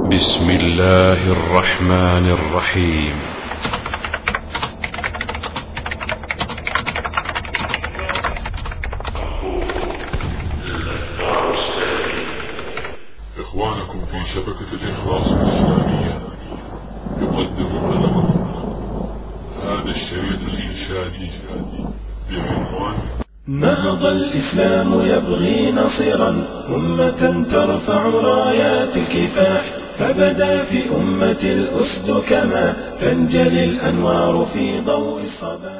بسم الله الرحمن الرحيم. إخوانكم في شبكة الإخلاص الإسلامية يقدمون لكم هذا الشريط الإنشادي بعنوان نهض الإسلام يبغي نصيرا أمة ترفع رايات الكفاح، فبدا في أمة الأسد كما تنجلي الأنوار في ضوء الصباح.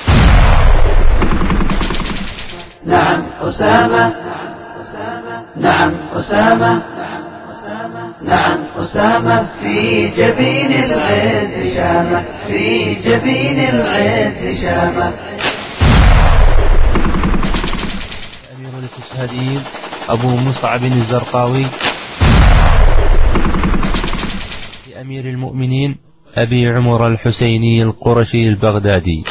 نعم أسامة، نعم أسامة، نعم أسامة، في جبين العز شامة، في جبين العز شامة. أمير الاستشهاديين أبو مصعب الزرقاوي، أمير المؤمنين أبي عمر الحسيني القرشي البغدادي.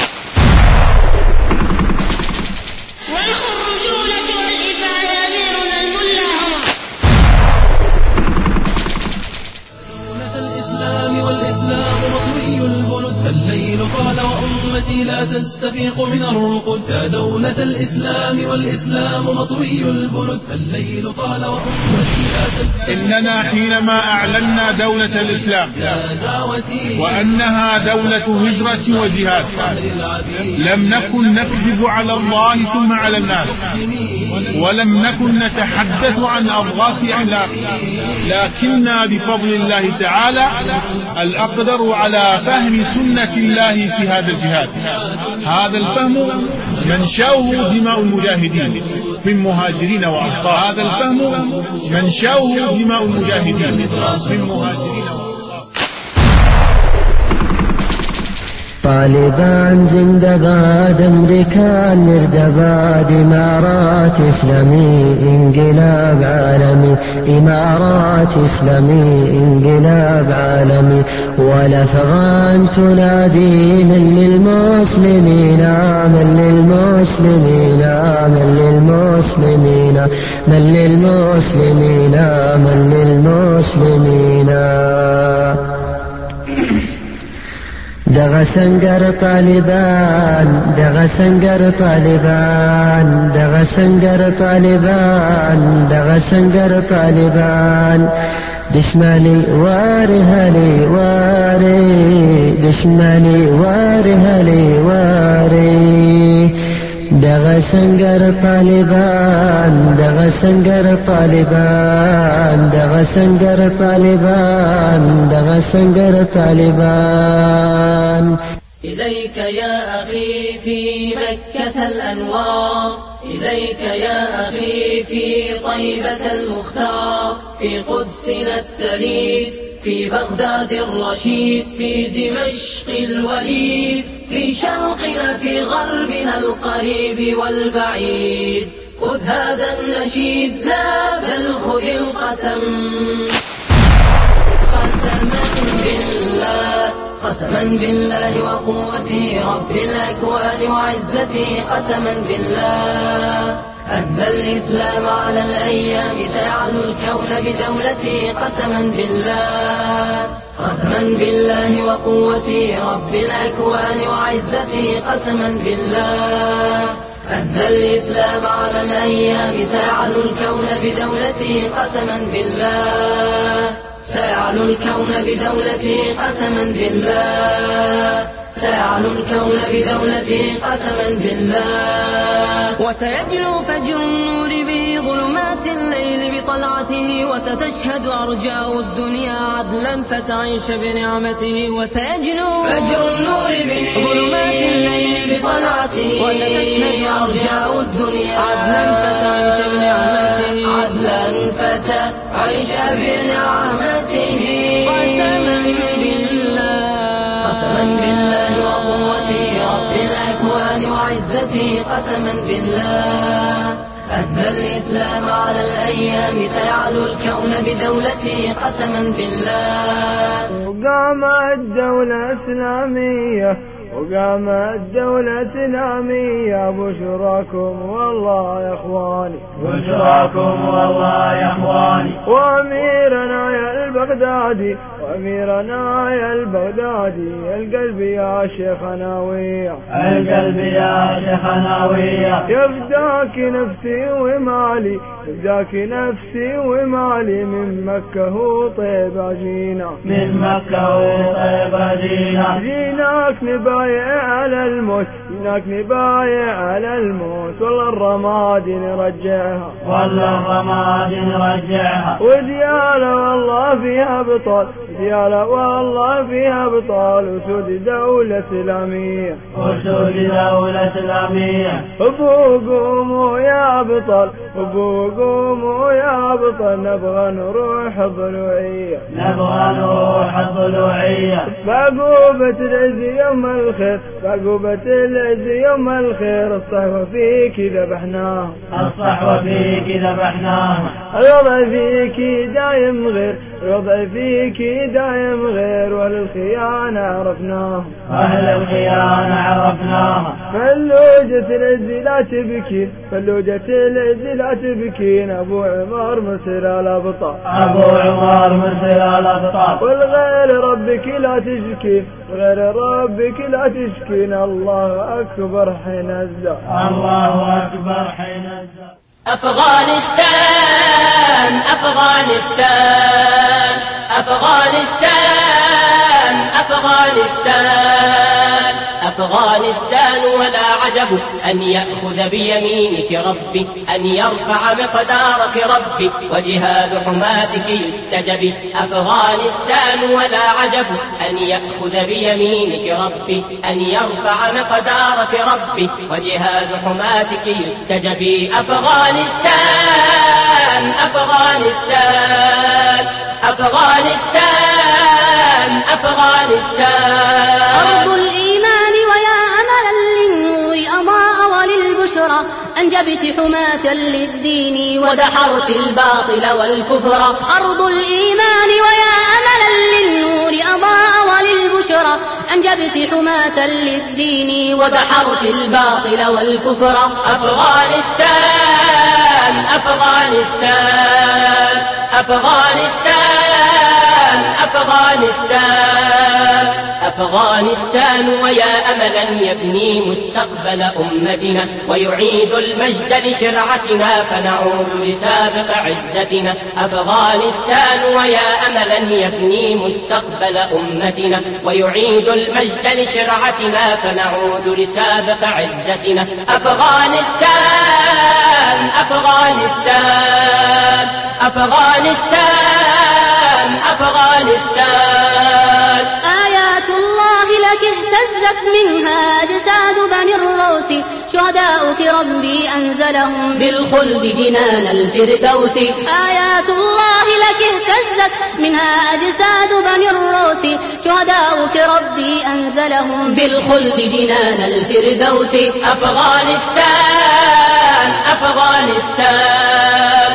والإسلام مطوي البلد، الليل طال وأمتي لا تستفيق من الرقد. يا دولة الإسلام والإسلام مطوي البلد، الليل طال وأمتي لا تستفيق. إننا حينما أعلنا دولة الإسلام وأنها دولة هجرة وجهاد لم نكن نكذب على الله ثم على الناس، ولم نكن نتحدث عن أضغاث أعناق، لكننا بفضل الله تعالى الأقدر على فهم سنة الله في هذا الجهاد. هذا الفهم منشأه دماء المجاهدين من مهاجرين وأنصار. هذا الفهم منشأه دماء المجاهدين من مهاجرين وأنصار. طالبان زندباد، أمريكان مردباد، إمارات إسلامي انقلاب عالمي، إمارات إسلامي انقلاب عالمي. والأفغان تنادي من للمسلمين، من للمسلمين، من للمسلمين، من للمسلمين، من للمسلمين. دغ سنگر طالبان، دغ سنگر طالبان، دغ سنگر طالبان، دغ سنگر طالبان. دشمني واري هلي واري، دشمني واري هلي واري. دغ سنگر طالبان، دغ سنگر طالبان، دغ سنگر طالبان، دغ سنگر طالبان. إليك يا أخي في مكة الأنوار، إليك يا أخي في طيبة المختار، في قدسنا التليد، في بغداد الرشيد، في دمشق الوليد، في شرقنا في غربنا القريب والبعيد. خذ هذا النشيد، لا بل خذ القسم، قسما بالله، قسما بالله وقوتي رب الأكوان وعزتي، قسما بالله أن الإسلام على الأيام سيعلو الكون بدولتي، قسما بالله، قسما بالله وقوتي رب الأكوان وعزتي، قسما بالله أن الإسلام على الأيام سيعلو الكون بدولتي، قسما بالله، سيعلو الكون بدولتي، قسما بالله، سيعلو الكون بدولتي، قسما بالله. وسيجلو فجر النور به ظلمات الليل بطلعته، وستشهد أرجاء الدنيا عدلا فتعيش بنعمته. وسيجلو فجر النور به ظلمات الليل بطلعته، وستشهد أرجاء الدنيا عدلا فتعيش بنعمته، عدلا فتعيش بنعمته. قسما بالله وقوتي رب الأكوان وعزتي، قسما بالله أن الإسلام على الأيام سيعلو الكون بدولتي، قسما بالله. قامت دولة إسلامية وقامت دولة إسلامية. بشراكم والله يا إخواني، بشراكم والله يا إخواني. وأميرنا يا البغدادي، وأميرنا يا البغدادي، القلب يا شيخنا ويا، القلب يا شيخنا ويا. يفداك نفسي ومالي، يفداك نفسي ومالي، من مكة وطيبة جينا، من مكة وطيبة جينا. جيناك نبايع على الموت، جيناك نبايع على الموت. والله الرماد نرجعها، والله الرماد نرجعها. وديالة والله فيها بطال، ديالة والله فيها بطال. وسود دولة إسلامية، وسود دولة إسلامية. أبو قوموا يا بطل، أبو قوموا يا بطل. نبغى نروح الضلوعية، نبغى نروح الضلوعية. بعقوبة العز يوم الخير، بعقوبة العز يوم الخير. الصحوة فيك ذبحناها، الصحوة فيك ذبحناها. الوضع فيك دايم غير، الوضع فيك دايم غير. وأهل الخيانة عرفناها، أهل الخيانة عرفناها. فلوجة العز لا تبكين، فلوجة العز لا تبكين. أبو عمر من سلال أبطال، أبو عمر من سلال أبطال. والغير ربك لا تشكين، غير ربك لا تشكين. الله أكبر حين الزاد، الله أكبر حين الزاد. أفغانستان أفغانستان أفغانستان أفغانستان أفغانستان. ولا عجب أن يأخذ بيمينك ربي، أن يرفع مقدارك ربي، وجهاد حماتك يستجب. أفغانستان ولا عجب أن يأخذ بيمينك ربي، أن يرفع مقدارك ربي، وجهاد حماتك يستجب. أفغانستان أفغانستان أفغانستان أفغانستان. أرض الإيمان ويا أملا للنور أضاء وللبشرى، أنجبت حماة للدين ودحرت الباطل والكفر. أرض الإيمان ويا أملا للنور أضاء وللبشرى، أنجبت حماة للدين ودحرت الباطل والكفر. أفغانستان أفغانستان أفغانستان أفغانستان أفغانستان. ويا أملا يبني مستقبل أمتنا، ويعيد المجد لشرعتنا، فنعود لسابق عزتنا. أفغانستان ويا أملا يبني مستقبل أمتنا، ويعيد المجد لشرعتنا، فنعود لسابق عزتنا. أفغانستان أفغانستان أفغانستان أفغانستان. آيات الله لك اهتزت منها أجساد بني الروس، شهداؤك ربي أنزلهم بالخلد جنان الفردوس. آيات الله لك اهتزت منها أجساد بني الروس، شهداؤك ربي أنزلهم بالخلد جنان الفردوس. أفغانستان أفغانستان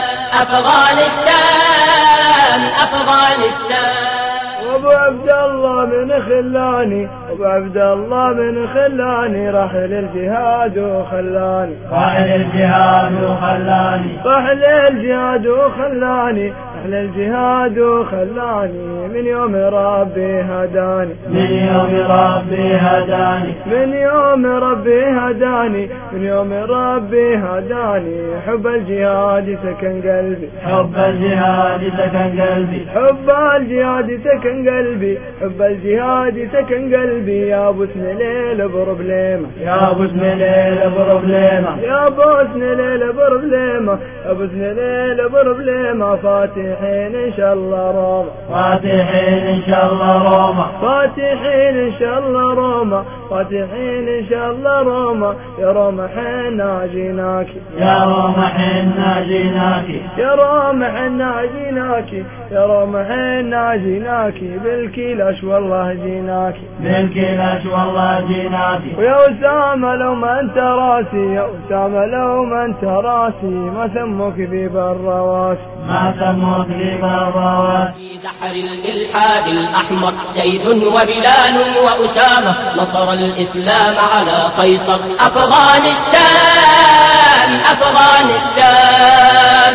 أفغانستان أفغانستان. وابو عبد الله من خلاني، ابو عبد الله من خلاني. رحل الجهاد وخلاني، رحل الجهاد وخلاني. رحل الجهاد وخلاني، رحل الجهاد وخلاني. من يوم ربي هداني، من يوم ربي هداني. من يوم ربي هداني، من يوم ربي هداني. حب الجهاد سكن قلبي، حب الجهاد سكن قلبي. حب الجهاد سكن قلبي، حب الجهاد سكن قلبي. يا ابو سنليل بروبليمة، يا ابو سنليل بروبليمة، يا ابو سنليل بروبليمة، يا ابو سنليل بروبليمة. فاتحين ان شاء الله روما، فاتحين ان شاء الله روما، فاتحين ان شاء الله روما، فاتحين ان شاء الله روما. يا روما حنا جيناكي، يا روما حنا جيناكي، يا روما حنا جيناكي، يا رمحنا جيناكي بالكلاش والله جيناكي بالكلاش والله جيناكي. ويا أسامة لو ما أنت راسي، يا أسامة لو ما أنت راسي، ما سموك ذيب الرواسي، ما سموك ذيب الرواسي. في بحر الإلحاد الأحمر زيد وبلال وأسامة نصر الإسلام على قيصر. أفغانستان أفغانستان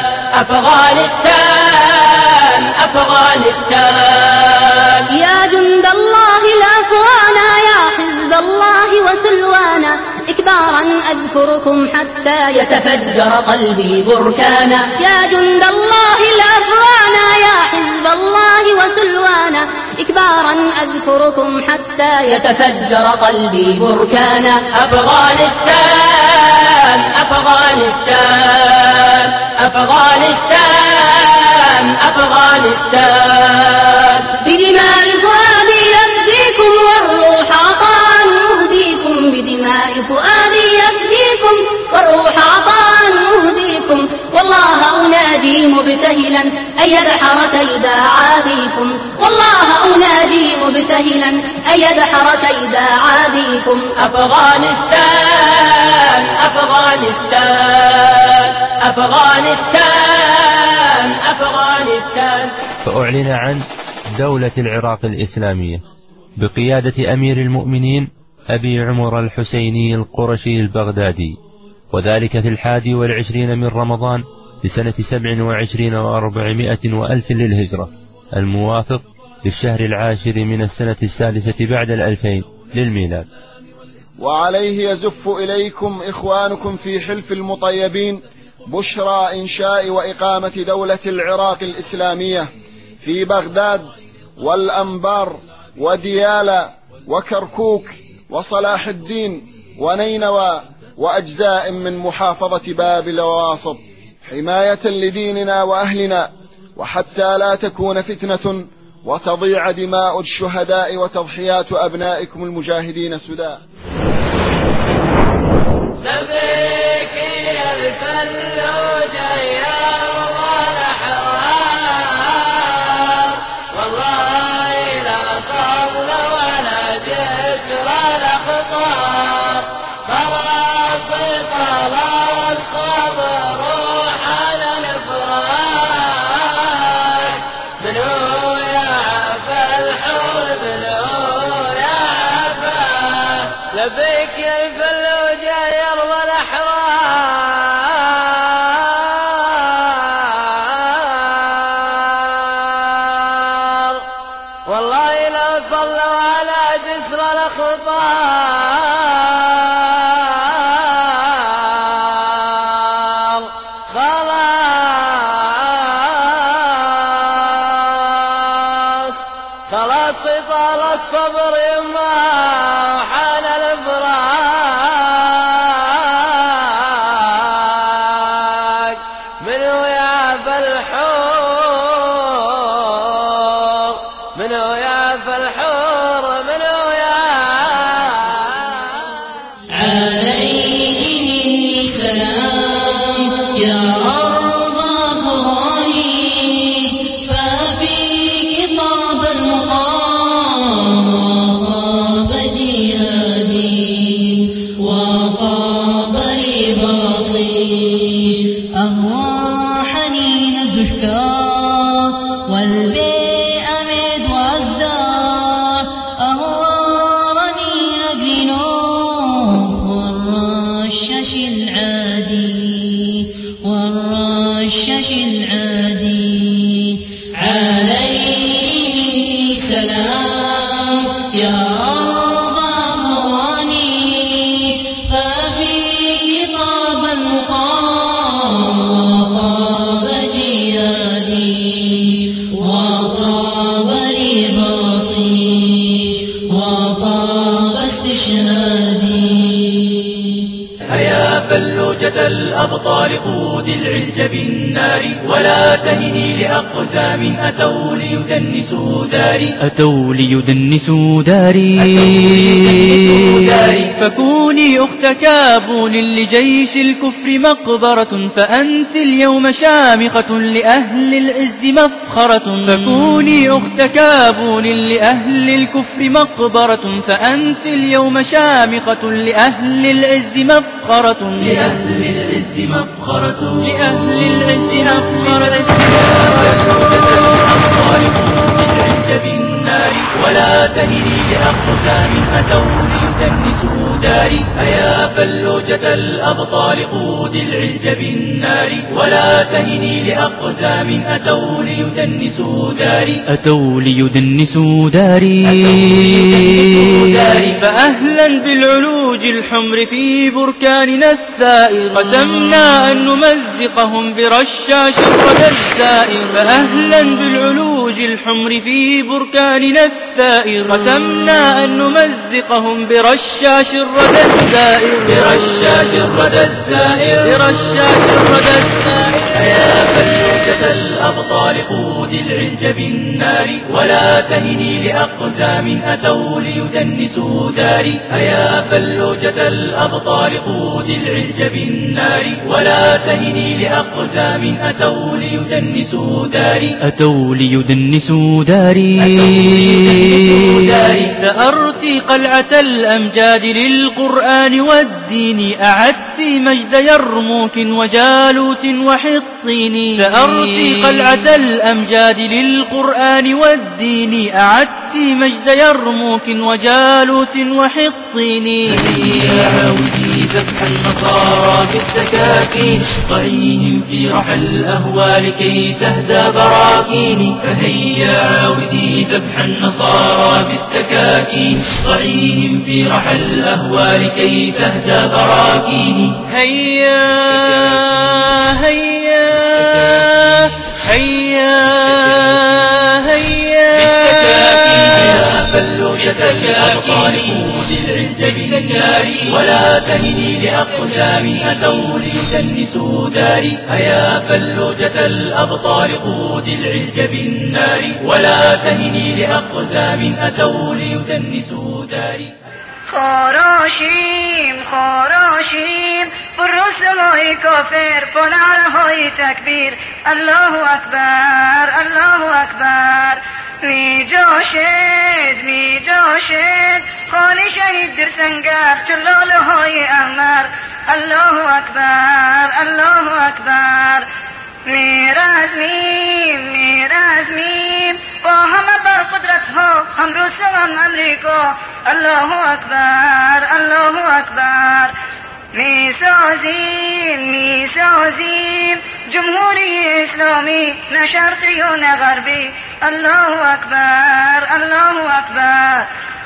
أفغانستان أفغانستان. يا جند الله الأفغانا، يا حزب الله وسلوانا، إكبارا أذكركم حتى يتفجر قلبي بركانا. يا جند الله الأفغانا، يا حزب الله وسلوانا، إكبارا أذكركم حتى يتفجر قلبي بركانا. أفغانستان أفغانستان أفغانستان أفغانستان. بدماء فؤادي يفديكم والروح عطاء نهديكم، بدماء فؤادي يفديكم والروح عطاء نهديكم. والله أناجي مبتهلا أن يدحر كيد عاديكم، والله أناجي مبتهلا أن يدحر كيد عاديكم. أفغانستان أفغانستان أفغانستان أفغانستان. فأعلن عن دولة العراق الإسلامية بقيادة أمير المؤمنين أبي عمر الحسيني القرشي البغدادي، وذلك في 21 من رمضان لسنة 27 و400 وألف للهجرة، الموافق للشهر العاشر من السنة السادسة بعد 2000 للميلاد. وعليه يزف إليكم إخوانكم في حلف المطيبين بشرى إنشاء وإقامة دولة العراق الإسلامية في بغداد والأنبار وديالى وكركوك وصلاح الدين ونينوى وأجزاء من محافظة بابل وواسط، حماية لديننا وأهلنا، وحتى لا تكون فتنة وتضيع دماء الشهداء وتضحيات أبنائكم المجاهدين سدى. لبيك يا الفلوج يا الأحرار، والله لا صبر ولا جسر الأخطار، خلاص طلع الصبر وحل الفراق. منو يعفى الحور منو يعفى، لبيك يا الفلوج يا أرض الأحرار، والله لا صلوا على جسر الأخطار، خلاص طال الصبر يما وحان الفراق. منو يعفى الحور منو يعفى الحور منو عليك مني سلام يا أرض أفغاني، ففيك طاب المقام وطاب جهادي وطاب رباطي. أهوى حنين الدشكار والبيئة مد وازدار، أهوى رنين قرنوف والرشش العادي والرشش العادي. عليك مني سلام يا أرض أفغاني، ففيك طاب المقام وطاب جهادي وطاب رباطي وطاب استشهادي. هيا فلوجة الأبطال قود العلج بالنار، ولا تهني لأقزام أتوا ليدنسوا داري أتوا ليدنسوا داري فكوني أخت كابون لجيش الكفر مقبرة فأنت اليوم شامخة لأهل العز مفخرة فكوني أخت كابون لأهل الكفر مقبرة فأنت اليوم شامخة لأهل العز مفخرة لأهل العز مفخرة لأهل العز مفخرة ولا تهني لأقزام أتوا ليدنسوا داري أيا فلوجة الأبطال قود العلج بالنار ولا تهني لأقزام أتوا ليدنسوا داري أتوا ليدنسوا داري فأهلا بالعلوج الحمر في بركاننا الثائر قسمنا أن نمزقهم برشاش الردى الزائر فأهلا بالعلوج الحمر في بركاننا الثائر قسمنا أن نمزقهم برشاش الردى الزائر برشاش الردى الزائر برشاش الردى الزائر يا فلوجة الأبطال قود العلج بالنار ولا تهني لأقزام أتوا ليدنسوا داري أيا فلوجة الأبطال قود العلج بالنار ولا تهني لأقزام أتوا ليدنسوا داري أتوا ليدنسوا داري فأرتي قلعة الأمجاد للقرآن والدين أعدت مجد يرموك وجالوت وحطين فأرتي قلعة الأمجاد للقرآن والدين أعدت مجد يرموك وجالوت وحطين يا عودي ذبح النصارى بالسكاكين قريهم في رحى الأهوال كي تهدى براكين فهيا عاودي ذبح النصارى بالسكاكين قريهم في رحى الأهوال كي تهدى براكين هيا هيا هيا هيا فلوجة الأبطال قود العلج بالنار ولا تهني لأقزام أتوا ليدنسوا داري أيا فلوجة الأبطال قود العلج بالنار ولا تهني لأقزام أتوا ليدنسوا داري خراشیم خراشیم برسلای کافر پنارهای تکبیر الله اکبر الله اکبر می جاشد خالی شهید در سنگر چلاله های احمر الله اکبر الله اکبر میرزمیم با همه بر قدرت ها هم روسیه و امریکا الله اکبر الله اکبر میسازیم جمهوری اسلامی نه شرقی و نه غربی الله اکبر الله اکبر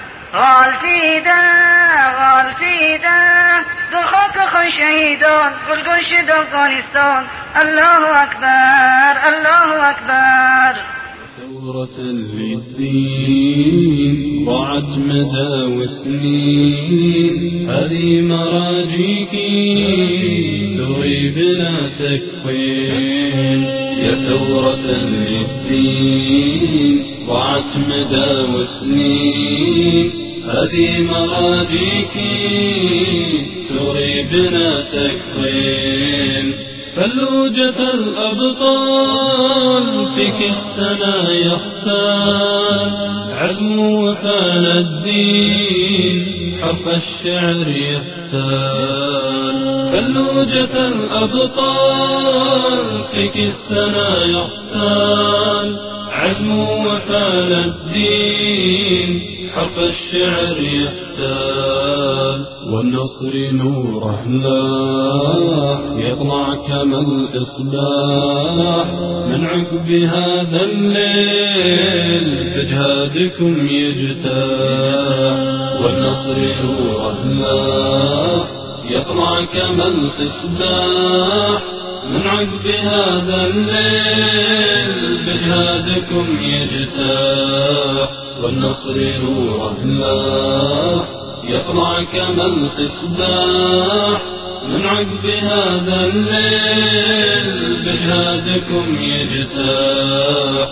غالفیده در خاک خون شهیدان گلگون شد افغانستان الله اکبر الله اکبر ثورة للدين ضاعت مدى وسنين هذه مراجيكي ثري بلا تكفين يا ثورة للدين ضاعت مدى وسنين هذه مراجيكي ثري بلا تكفين فلوجة الأبطال فيك السنا يختال عزم وفال الدين حرف الشعر يحتال فلوجة الأبطال فيك السنا يختال عزم وفال الدين حرف الشعر يحتال والنصر نوره لاح يطلع كما الإصباح من عقب هذا الليل بجهادكم يجتاح والنصر نوره لاح يطلع كما الإصباح من عقب هذا الليل بجهادكم يجتاح والنصر نوره لاح يطلع كما الإصباح من عقب هذا الليل بجهادكم يجتاح،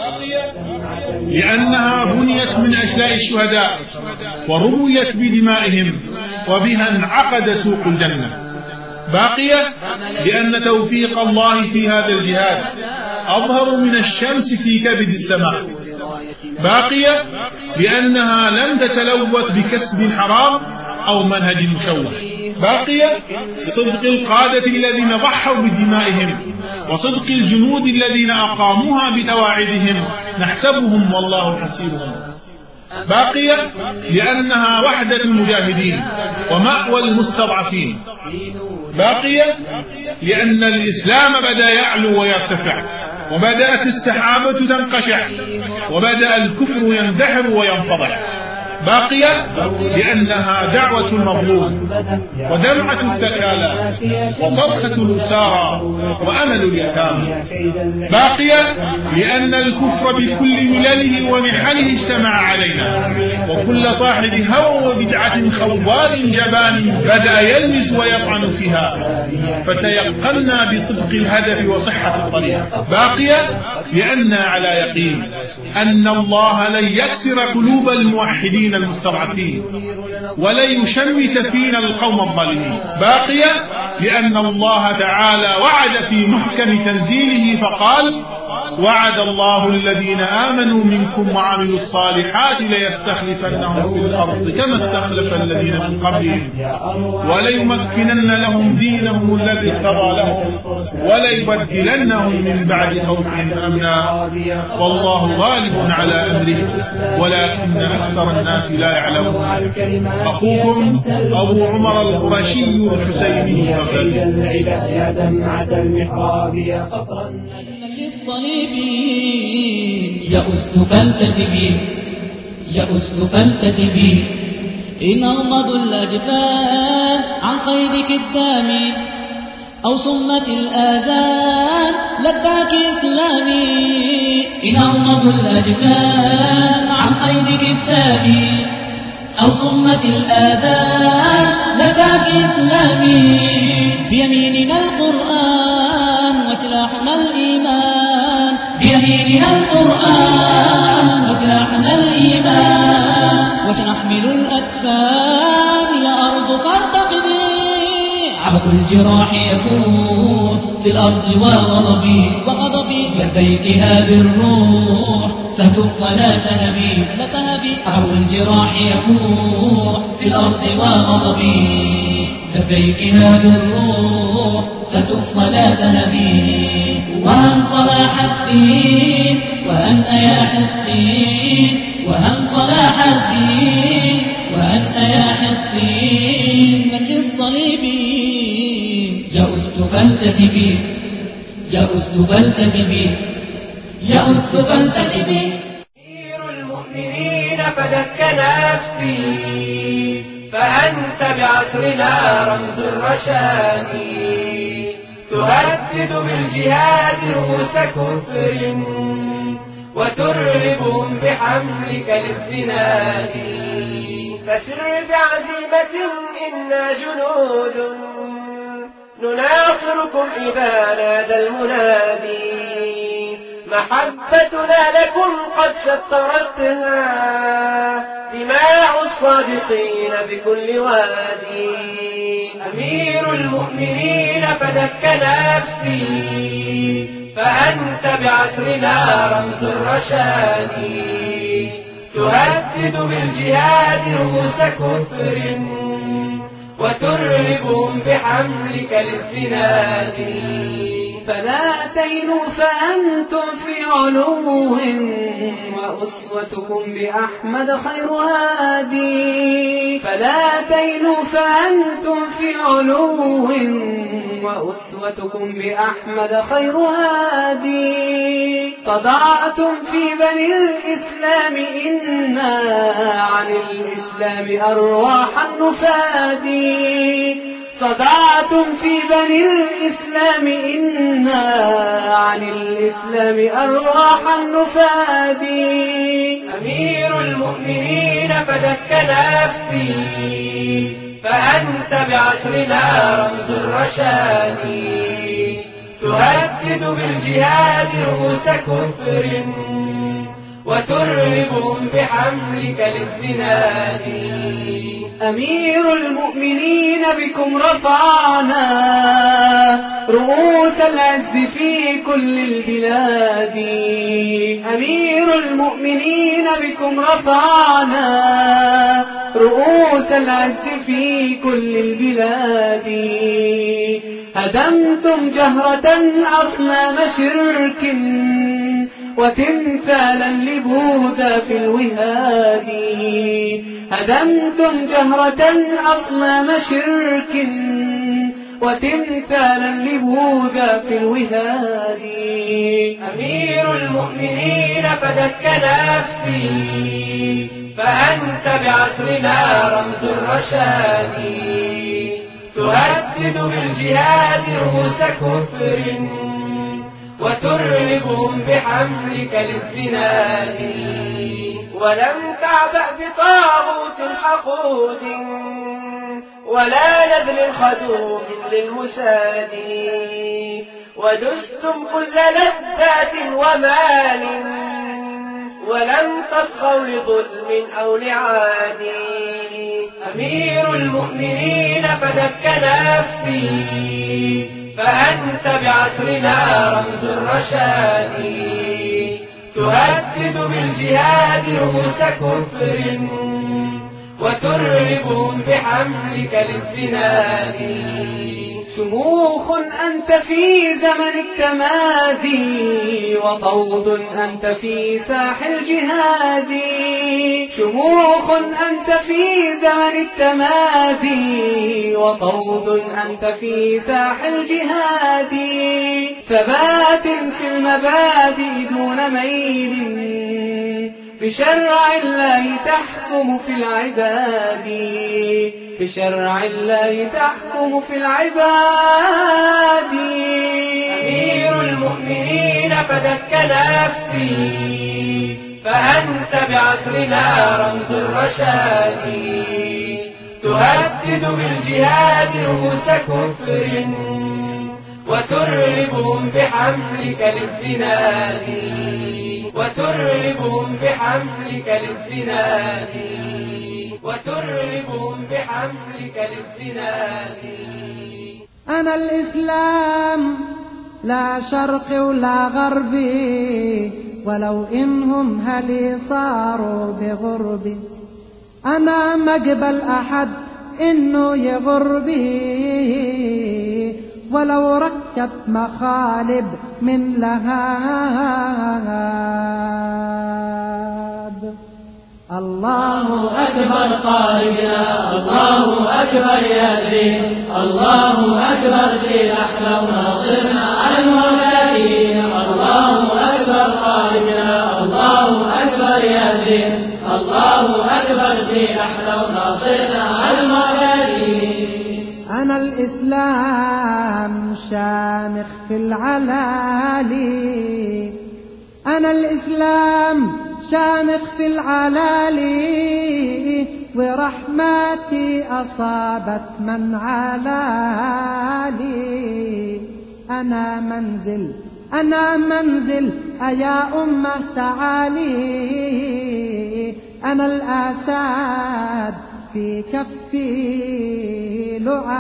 لأنها بنيت من أشلاء الشهداء ورويت بدمائهم وبها انعقد سوق الجنة. باقية لأن توفيق الله في هذا الجهاد أظهر من الشمس في كبد السماء. باقية لأنها لم تتلوث بكسب حرام أو منهج مشوه. باقية بصدق القادة الذين ضحوا بدمائهم وصدق الجنود الذين أقاموها بسواعدهم نحسبهم والله حسيبهم. باقية لأنها وحدة المجاهدين ومأوى المستضعفين. باقية لأن الإسلام بدأ يعلو ويرتفع، وبدأت السحابة تنقشع، وبدأ الكفر يندحر وينفضح. باقية لأنها دعوة المظلوم ودمعة الثكالى وصرخة الأسارى وأمل اليتامى. باقية لأن الكفر بكل ملله ومحنه اجتمع علينا، وكل صاحب هوى وبدعة خوال جبان بدأ يلمس ويطعن فيها، فتيقنا بصدق الهدف وصحة الطريق. باقية لأننا على يقين أن الله لن يكسر قلوب الموحدين المستضعفين ولن يشمت فينا القوم الظالمين. باقية لأن الله تعالى وعد في محكم تنزيله فقال: وعد الله الذين آمنوا منكم وعملوا الصالحات ليستخلفنهم في الأرض كما استخلف الذين من قبلهم وليمكنن لهم دينهم الذي ارتضى لهم وليبدلنهم من بعد خوفهم أمنا والله غالب على أمره ولكن أكثر الناس لا يعلمون. أخوكم أبو عمر القرشي الحسيني يا دمعة المحراب يا قطرا للصليب يئست فالتتبي يئست فالتتبي إن أغمضوا الأجفان عن قيد كدامي أو صمت الآذان لباك إسلامي. إن أغمضوا الأجفان عن قيد كدامي أو صمت الآذان لباك إسلامي. بيميننا القرآن وسلاحنا الإيمان بيميننا القرآن وسلاحنا الإيمان وسنحمل الأكفان يا أرض فارتقبي. عرق الجراح يفور في الأرض وغضبي لبيكها بالروح فتف ولا تهبي عرق الجراح يفور في الأرض وغضبي لبيكها بالروح فتف ولا تهبي. وهم صلاح الدين وأن أياح الدين وهم صلاح الدين وأن أياح الدين من للصليب يئست فالتتبي يئست فالتتبي يئست فالتتبي. أمير المؤمنين فدك نفسي فأنت بعصرنا رمز الرشاد تهدد بالجهاد رؤوس كفر وترهبهم بحملك للزناد. فسر بعزيمة إنا جنود نناصركم إذا نادى المنادي. محبتنا لكم قد سترتها دماء الصادقين بكل وادي. أمير المؤمنين فدك نفسي فأنت بعصرنا رمز الرشاد تهدد بالجهاد رؤوس كفر وترهبهم بحملك للزناد. فلا تهنوا فأنتم في علو وأسوتكم بأحمد خير هادي. فلا تهنوا فأنتم في علو وأسوتكم بأحمد خير هادي. صدعتم في بني الإسلام إنا عن الإسلام أرواح النفادي. صدعتم في بني الإسلام إنا عن الإسلام أرواح النفادي. أمير المؤمنين فدك نفسي فأنت بعصرنا رمز الرشاد تهدد بالجهاد رؤوس كفر وترهبهم بحملك للزناد. أمير المؤمنين بكم رفعنا رؤوس العز في كل البلاد. أمير المؤمنين بكم رفعنا رؤوس العز في كل البلاد. هدمتم جهرة أصنام شرك وتمثالا لبوذا في الوهاد. هدمتم جهرة أصنام شرك وتمثالا لبوذا في الوهاد. أمير المؤمنين فدك نفسي فأنت بعصرنا رمز الرشاد تهدد بالجهاد رؤوس كفر وترهبهم بحملك للزناد. ولم تعبأ بطاغوت حقود ولا نذل خدوم للمساد. ودستم كل لذات ومال ولم تصغوا لظلم أو لعاد. أمير المؤمنين فدك نفسي فأنت بعصرنا رمز الرشاد تهدد بالجهاد رؤوس كفر وترهبهم بحملك للزناد. شموخ أنت في زمن التمادي وطود أنت في ساح الجهاد. شموخ أنت في زمن التمادي وطود أنت في ساح الجهاد. ثبات في المبادئ دون ميل بشرع الله تحكم في العباد. بشرع الله تحكم في العباد. أمير المؤمنين فدك نفسي فأنت بعصرنا رمز الرشاد تهدد بالجهاد رؤوس كفر وترهبهم بحملك للزناد. وترهبهم بحملك للزناد. وترهبهم بحملك للزناد. أنا الإسلام لا شرق ولا غربي ولو إنهم هلي صاروا بغربي. أنا ما أقبل أحد إنه يغربي ولو ركب مخالب من لهاب. الله أكبر طارقنا الله أكبر يا زين الله أكبر زين أحلى وناصرنا على المعتدين. الله أكبر طارقنا الله أكبر يا زين الله أكبر زين أحلى وناصرنا على المعتدين. أنا الإسلام شامخ في العلالي. أنا الإسلام شامخ في العلالي ورحمتي أصابت من علالي. أنا منزل أيا أمة تعالي. أنا الأساد في كفي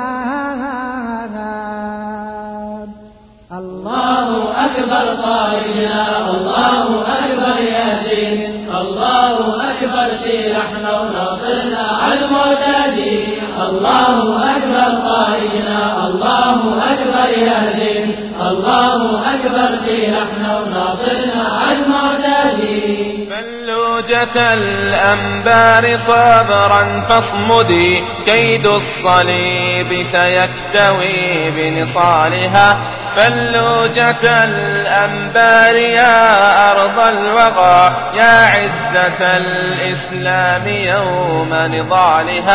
لعاب. الله أكبر طارقنا الله أكبر يا زين الله أكبر سلاحنا وناصرنا على المعتدين. الله أكبر طارقنا الله أكبر يا زين الله أكبر سلاحنا وناصرنا على المعتدين. فلوجة الأنبار صابرا فاصمدي كيد الصليب سيكتوي بنصالها. فلوجة الأنبار يا أرض الوغى يا عزة الإسلام يوم نضالها.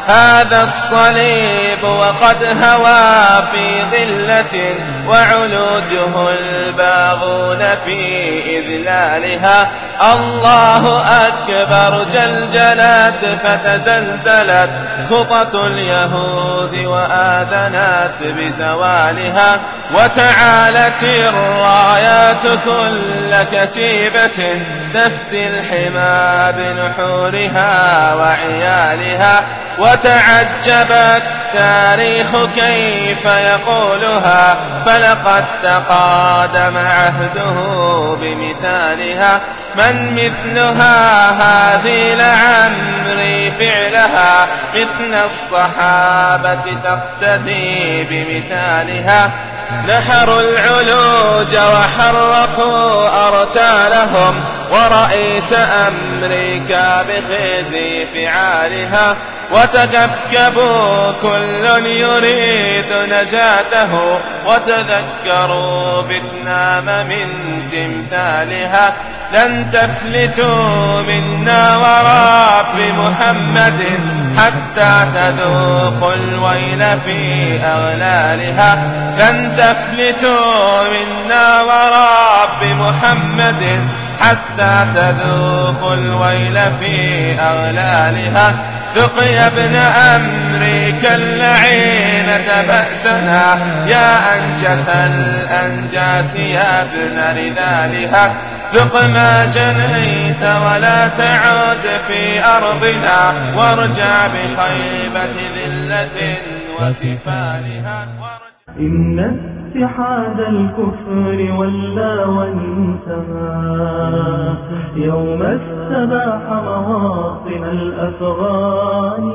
هذا الصليب وقد هوى في ذلة وعلوجه الباغون في إذلالها. الله أكبر جلجلت فتزلزلت خطط اليهود وآذنت بزوالها. وتعالت الرايات كل كتيبة تفدي الحمى بنحورها وعيالها. وتعجب التاريخ كيف يقولها فلقد تقادم عهده بمثالها. من مثلها هذه لعمري فعلها مثل الصحابة تقتدي بمثالها. نحروا العلوج وحرقوا أرتالهم ورئيس أمريكا بخزي فعالها. وتكبكبوا كل يريد نجاته وتذكروا فيتنام من تمثالها. لن تفلتوا منا ورب محمد حتى تذوقوا الويل في أغلالها. لن تفلتوا منا ورب محمد حتى تذوقوا الويل في أغلالها. ذق يا ابن أمريكا اللعينة بأسنا يا أنجس الأنجاس يا ابن رذالها. ذق ما جنيت ولا تعد في أرضنا وارجع بخيبة ذلة وسفالها. إن اتحاد الكفر ولا وانتهى يوم استباح مواطن الأفغان.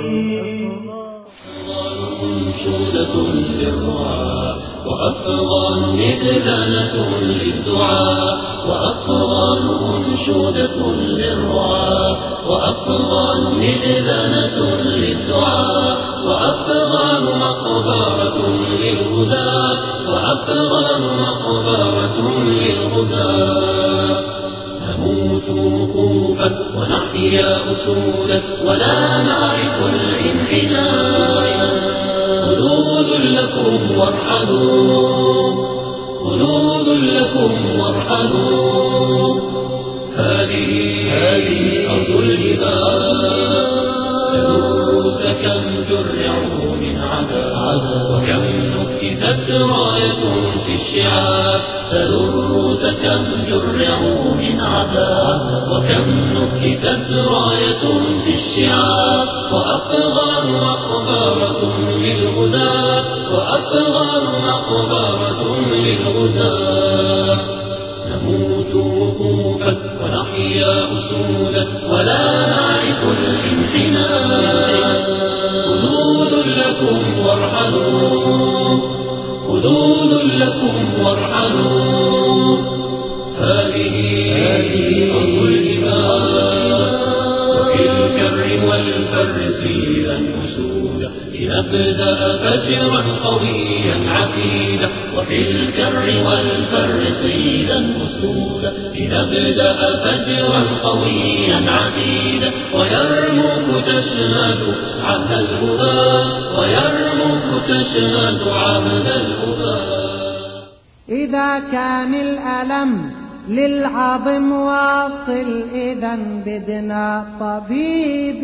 أنشودة للرعاة وأفغان مئذنة للدعاء. وأفغان أنشودة للرعاة وأفغان مئذنة للدعاء. وأفغان مقبرة للغزاة وأفغان مقبرة للغزاة. نموت وقوفا ونحيا أسودا ولا نعرف الانحناء. خذوا ذلكم وارحلوا خذوا ذلكم وارحلوا. هذه أرض الإباء. سدوس كم جرعوا من عذاب وكم نكست راية في الشعاب. سدوس كم جرعوا من عذاب وكم نكست راية في الشعاب. وأفغان مقبرة للغزاة وأفغان مقبرة للغزاة. نموت وقوفا ونحيا أسودا ولا نعرف الانحناء. خذوا ذلكم وارحلوا خذوا ذلكم وارحلوا. هذه أرض الإمام. وفي الكر والفر سيلا أسودا لنبدأ فجرا قويا عتيدا. وفي الكر والفر سيلا أسودا لنبدأ فجرا قويا عتيدا. ويرموك تشهد عهد الهدى ويرموك تشهد عهد الهدى. إذا كان الألم للعظم واصل إذن بدنا طبيب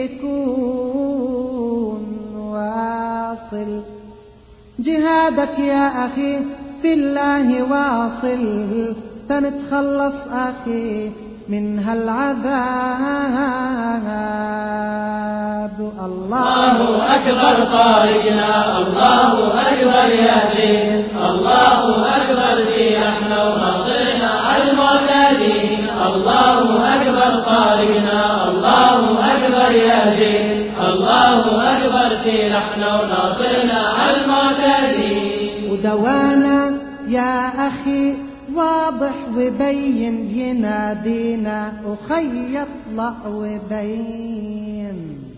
يكون واصل. جهادك يا أخي في الله واصل تنتخلص أخي من هالعذاب. الله أكبر طارقنا الله أكبر يا زين. الله أكبر سيحنا ونصرنا على المعتدين. الله أكبر طارقنا الله أكبر يا زين. الله أكبر سيحنا ونصرنا على المعتدين. ودوانا يا أخي واضح وبين ينادينا أخي اطلع وبين.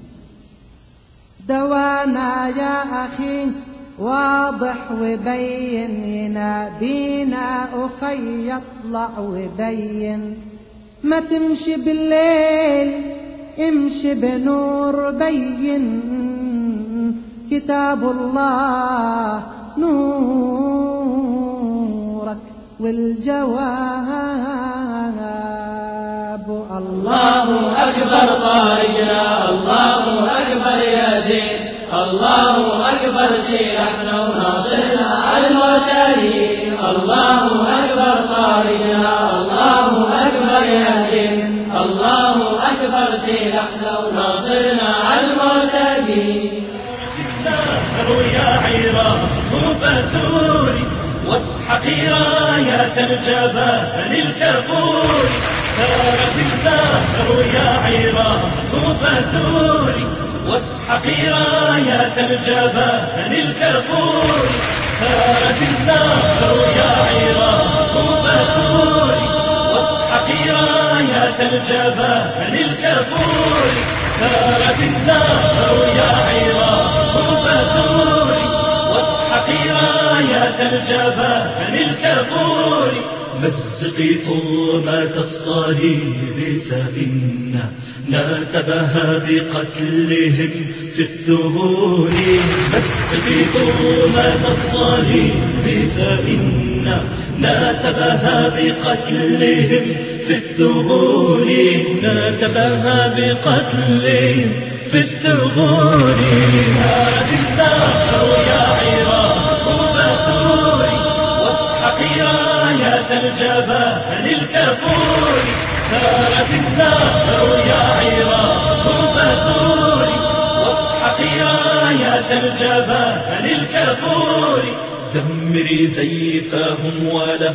دوانا يا أخي واضح وبين ينادينا أخي اطلع وبين. ما تمشي بالليل امشي بنور بين كتاب الله نورك والجواب الله أكبر طارقنا الله أكبر يا زين الله أكبر سلاحنا وناصرنا على المعتدين الله أكبر طارقنا الله أكبر يا زين الله أكبر سلاحنا وناصرنا على المعتدين النهر يا عراق ثوري واسحقي رايات الجبال الكفور ثارت النهر يا عراق ثوري واسحقي رايات الجبال الكفور ثارت النهر يا عراق ثوري واسحقي رايات الجبال الكفور ثارت النهر يا عراق ثوري واسحقي رايات الجبال الكفور مزقي طومة الصليب فإنا نتباهى بقتلهم في الثغور مزقي طومة الصليب فإنا نتباهى بقتلهم في الثغور نتباهى بقتلهم في الثغور ثارت النهر يا عراق ثوري واسحقي رايات الجبال الكفور ثارت النهر يا عراق ثوري واسحقي رايات الجبال الكفور دمري زيفهم ولا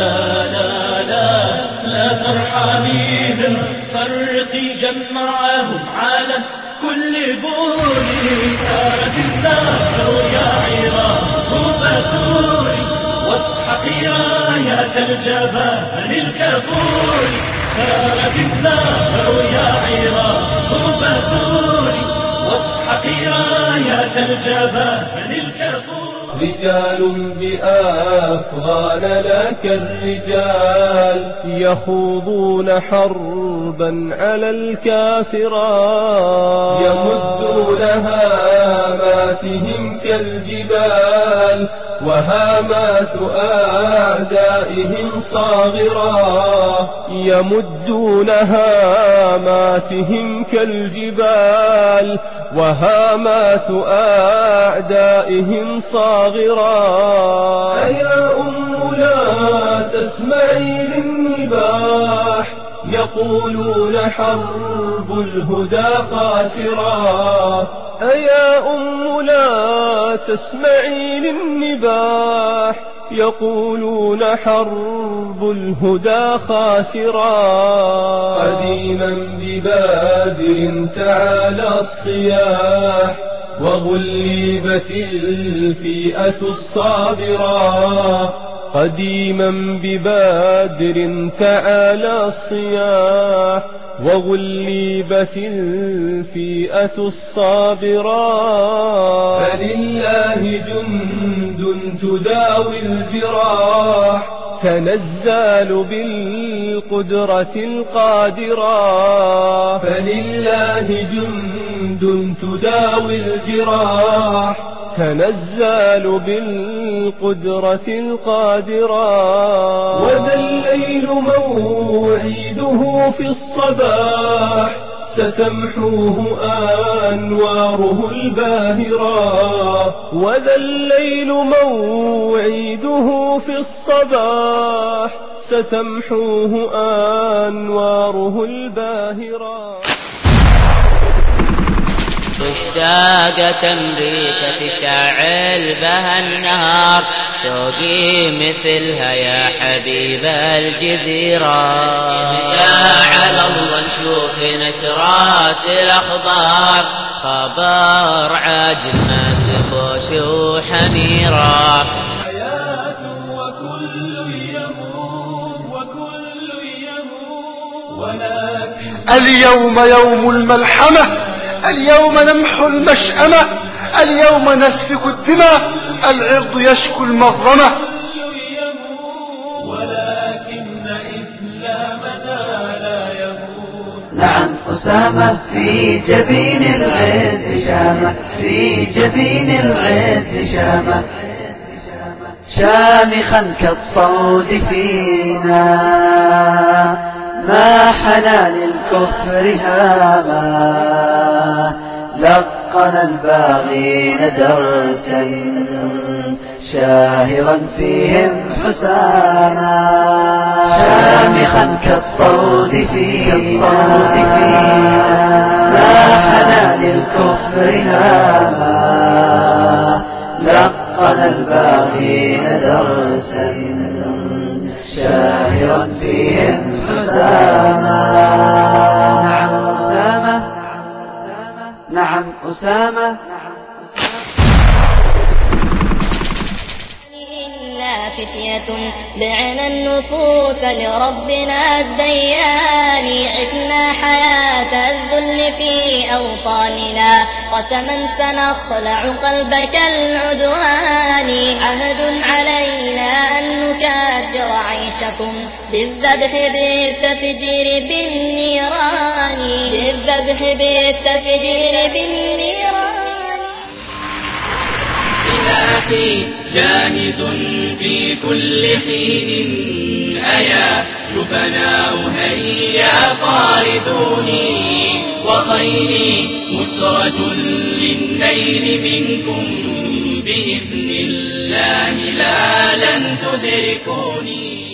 لا ترحميهم فرقي جمعهم على كل بوري ثارت النهر يا عراق ثوري واسحقي رايات الجبال الكفور ثارت النهر يا عراق ثوري واسحقي رايات الجبال الكفور رجال بأفغان لك الرجال يخوضون حربا على الكافرات يمدون هاماتهم كالجبال وهامات أعدائهم صاغرة يمدون هاماتهم كالجبال وهامات أعدائهم صاغرة أيا أم لا تسمعي للنباح يقولون حرب الهدى خاسرة أيا أم لا تسمعي للنباح يقولون حرب الهدى خاسرة قديما ببادر تعالى الصياح وغلبت الفئة الصابرة قديما ببادر تعالى الصياح وغلبت الفئة الصابرة فلله جند تداوي الجراح تنزال بالقدرة القادرة فلله جند تداوي الجراح تنزال بالقدرة القادرة وذا الليل موعده في الصباح ستمحوه أنواره الباهرة وذا الليل موعده في الصباح ستمحوه أنواره الباهرة مشتاقة أمريكا تشعل بها النهار شوقي مثلها يا حبيب الجزيرة على الله نشوف نشرات الأخبار خبر عاجل ما تبوش وحميرة حياة وكل يموت وكل يموت ولكن اليوم يوم الملحمة اليوم نمحو المشأمة اليوم نسفك الدماء العرض يشكو المظلمة ولكن إسلامنا لا يموت نعم أسامة في جبين العز شامة، في جبين العز شامة، شامخا كالطود فينا ما حنى للكفر هاما، لقن الباغين درسا شاهرا فيهم حساما، شامخا كالطود فينا ما حنى للكفر هاما، لقن الباغين درسا شاهرا فيهم حساما. نعم أسامة، نعم أسامة. إنا فتية بعنا النفوس لربنا الديان، عشنا حياة الذل في أوطاننا، قسما سنخلع قلبك العدوان، عهد علينا أن نكدر عيشكم بالذبح بالتفجير بالنيران، بالذبح بالتفجير بالنيران. سلاحي جاهز في كل حين، أيا جبناء هيا طاردوني، وخيلي مسرج للنيل منكم، بإذن الله لا لن تدركوني.